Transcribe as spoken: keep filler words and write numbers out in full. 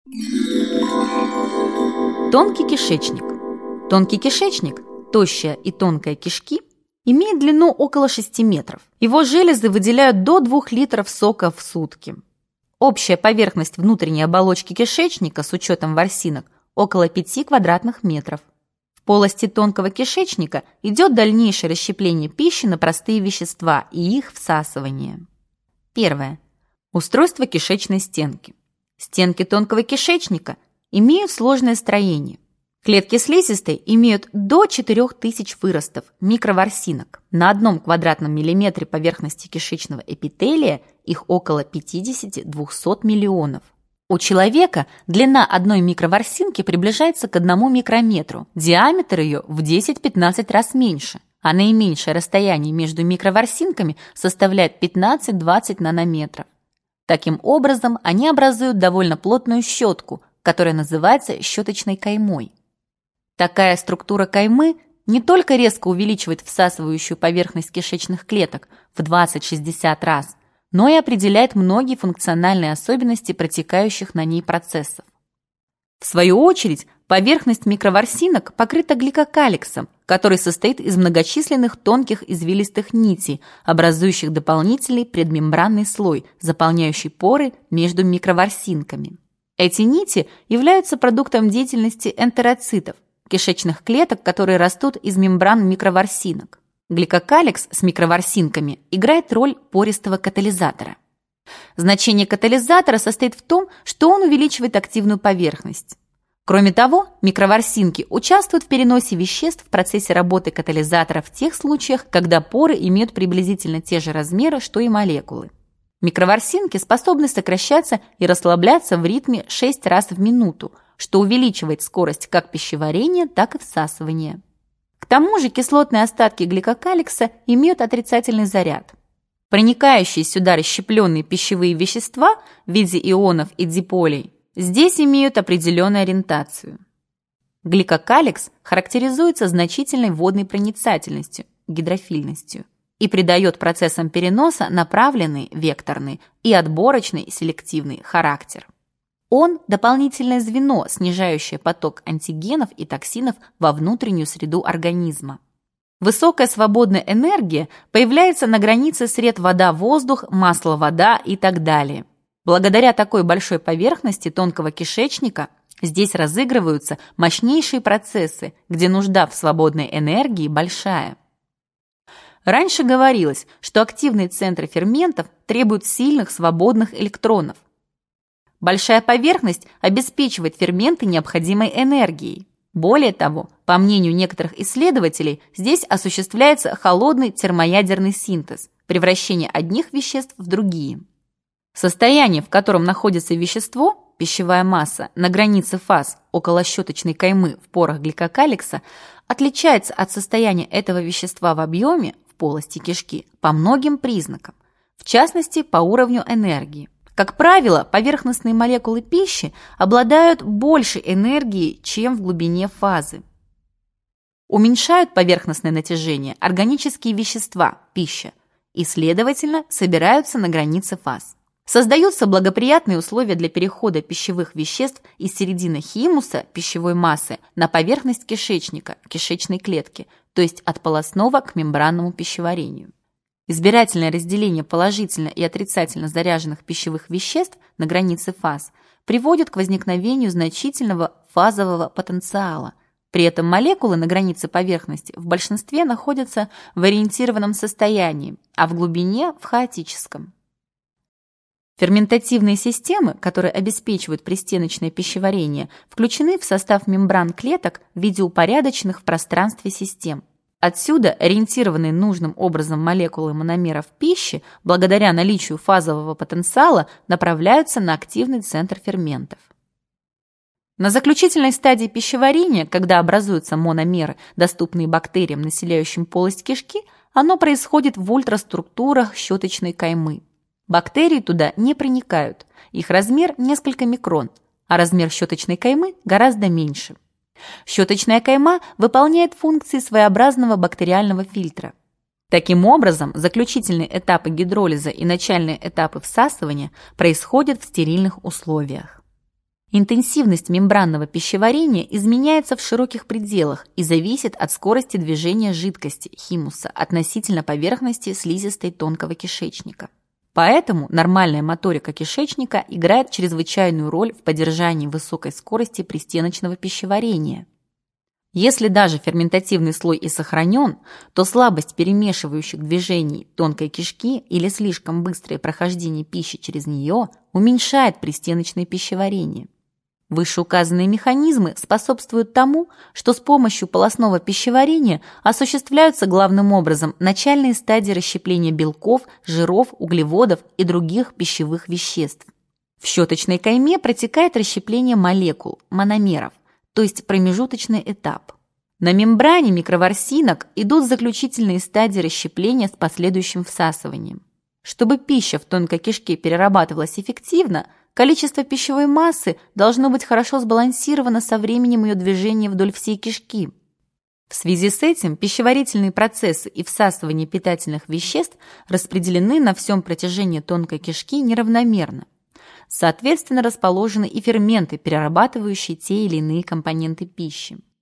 Тонкий кишечник. Тонкий кишечник, тощая и тонкая кишки, имеет длину около шести метров. Его железы выделяют до двух литров сока в сутки. Общая поверхность внутренней оболочки кишечника с учетом ворсинок около пяти квадратных метров. В полости тонкого кишечника идет дальнейшее расщепление пищи на простые вещества и их всасывание. Первое. Устройство кишечной стенки. Стенки тонкого кишечника имеют сложное строение. Клетки слизистой имеют до четырёх тысяч выростов, микроворсинок. На одном квадратном миллиметре поверхности кишечного эпителия их около пятьдесят-двухсот миллионов. У человека длина одной микроворсинки приближается к одному микрометру, диаметр ее в десять-пятнадцать раз меньше, а наименьшее расстояние между микроворсинками составляет пятнадцать-двадцать нанометров. Таким образом, они образуют довольно плотную щетку, которая называется щеточной каймой. Такая структура каймы не только резко увеличивает всасывающую поверхность кишечных клеток в двадцать-шестьдесят раз, но и определяет многие функциональные особенности протекающих на ней процессов. В свою очередь, поверхность микроворсинок покрыта гликокаликсом, который состоит из многочисленных тонких извилистых нитей, образующих дополнительный предмембранный слой, заполняющий поры между микроворсинками. Эти нити являются продуктом деятельности энтероцитов, кишечных клеток, которые растут из мембран микроворсинок. Гликокаликс с микроворсинками играет роль пористого катализатора. Значение катализатора состоит в том, что он увеличивает активную поверхность. Кроме того, микроворсинки участвуют в переносе веществ в процессе работы катализатора в тех случаях, когда поры имеют приблизительно те же размеры, что и молекулы. Микроворсинки способны сокращаться и расслабляться в ритме шесть раз в минуту, что увеличивает скорость как пищеварения, так и всасывания. К тому же кислотные остатки гликокаликса имеют отрицательный заряд. Проникающие сюда расщепленные пищевые вещества в виде ионов и диполей здесь имеют определенную ориентацию. Гликокаликс характеризуется значительной водной проницательностью, гидрофильностью, и придает процессам переноса направленный, векторный и отборочный, селективный характер. Он – дополнительное звено, снижающее поток антигенов и токсинов во внутреннюю среду организма. Высокая свободная энергия появляется на границе сред вода-воздух, масло-вода и так далее. Благодаря такой большой поверхности тонкого кишечника здесь разыгрываются мощнейшие процессы, где нужда в свободной энергии большая. Раньше говорилось, что активные центры ферментов требуют сильных свободных электронов. Большая поверхность обеспечивает ферменты необходимой энергией. Более того, по мнению некоторых исследователей, здесь осуществляется холодный термоядерный синтез, превращение одних веществ в другие. Состояние, в котором находится вещество, пищевая масса, на границе фаз около щеточной каймы в порах гликокаликса, отличается от состояния этого вещества в объеме в полости кишки по многим признакам, в частности, по уровню энергии. Как правило, поверхностные молекулы пищи обладают большей энергией, чем в глубине фазы. Уменьшают поверхностное натяжение органические вещества, пища, и, следовательно, собираются на границе фаз. Создаются благоприятные условия для перехода пищевых веществ из середины химуса, пищевой массы, на поверхность кишечника, кишечной клетки, то есть от полостного к мембранному пищеварению. Избирательное разделение положительно и отрицательно заряженных пищевых веществ на границе фаз приводит к возникновению значительного фазового потенциала. При этом молекулы на границе поверхности в большинстве находятся в ориентированном состоянии, а в глубине – в хаотическом. Ферментативные системы, которые обеспечивают пристеночное пищеварение, включены в состав мембран клеток в виде упорядоченных в пространстве систем. Отсюда ориентированные нужным образом молекулы мономеров пищи, благодаря наличию фазового потенциала, направляются на активный центр ферментов. На заключительной стадии пищеварения, когда образуются мономеры, доступные бактериям, населяющим полость кишки, оно происходит в ультраструктурах щеточной каймы. Бактерии туда не проникают, их размер несколько микрон, а размер щеточной каймы гораздо меньше. Щеточная кайма выполняет функции своеобразного бактериального фильтра. Таким образом, заключительные этапы гидролиза и начальные этапы всасывания происходят в стерильных условиях. Интенсивность мембранного пищеварения изменяется в широких пределах и зависит от скорости движения жидкости, химуса, относительно поверхности слизистой тонкого кишечника. Поэтому нормальная моторика кишечника играет чрезвычайную роль в поддержании высокой скорости пристеночного пищеварения. Если даже ферментативный слой и сохранен, то слабость перемешивающих движений тонкой кишки или слишком быстрое прохождение пищи через нее уменьшает пристеночное пищеварение. Вышеуказанные механизмы способствуют тому, что с помощью полостного пищеварения осуществляются главным образом начальные стадии расщепления белков, жиров, углеводов и других пищевых веществ. В щеточной кайме протекает расщепление молекул, мономеров, то есть промежуточный этап. На мембране микроворсинок идут заключительные стадии расщепления с последующим всасыванием. Чтобы пища в тонкой кишке перерабатывалась эффективно, количество пищевой массы должно быть хорошо сбалансировано со временем ее движения вдоль всей кишки. В связи с этим пищеварительные процессы и всасывание питательных веществ распределены на всем протяжении тонкой кишки неравномерно. Соответственно, расположены и ферменты, перерабатывающие те или иные компоненты пищи.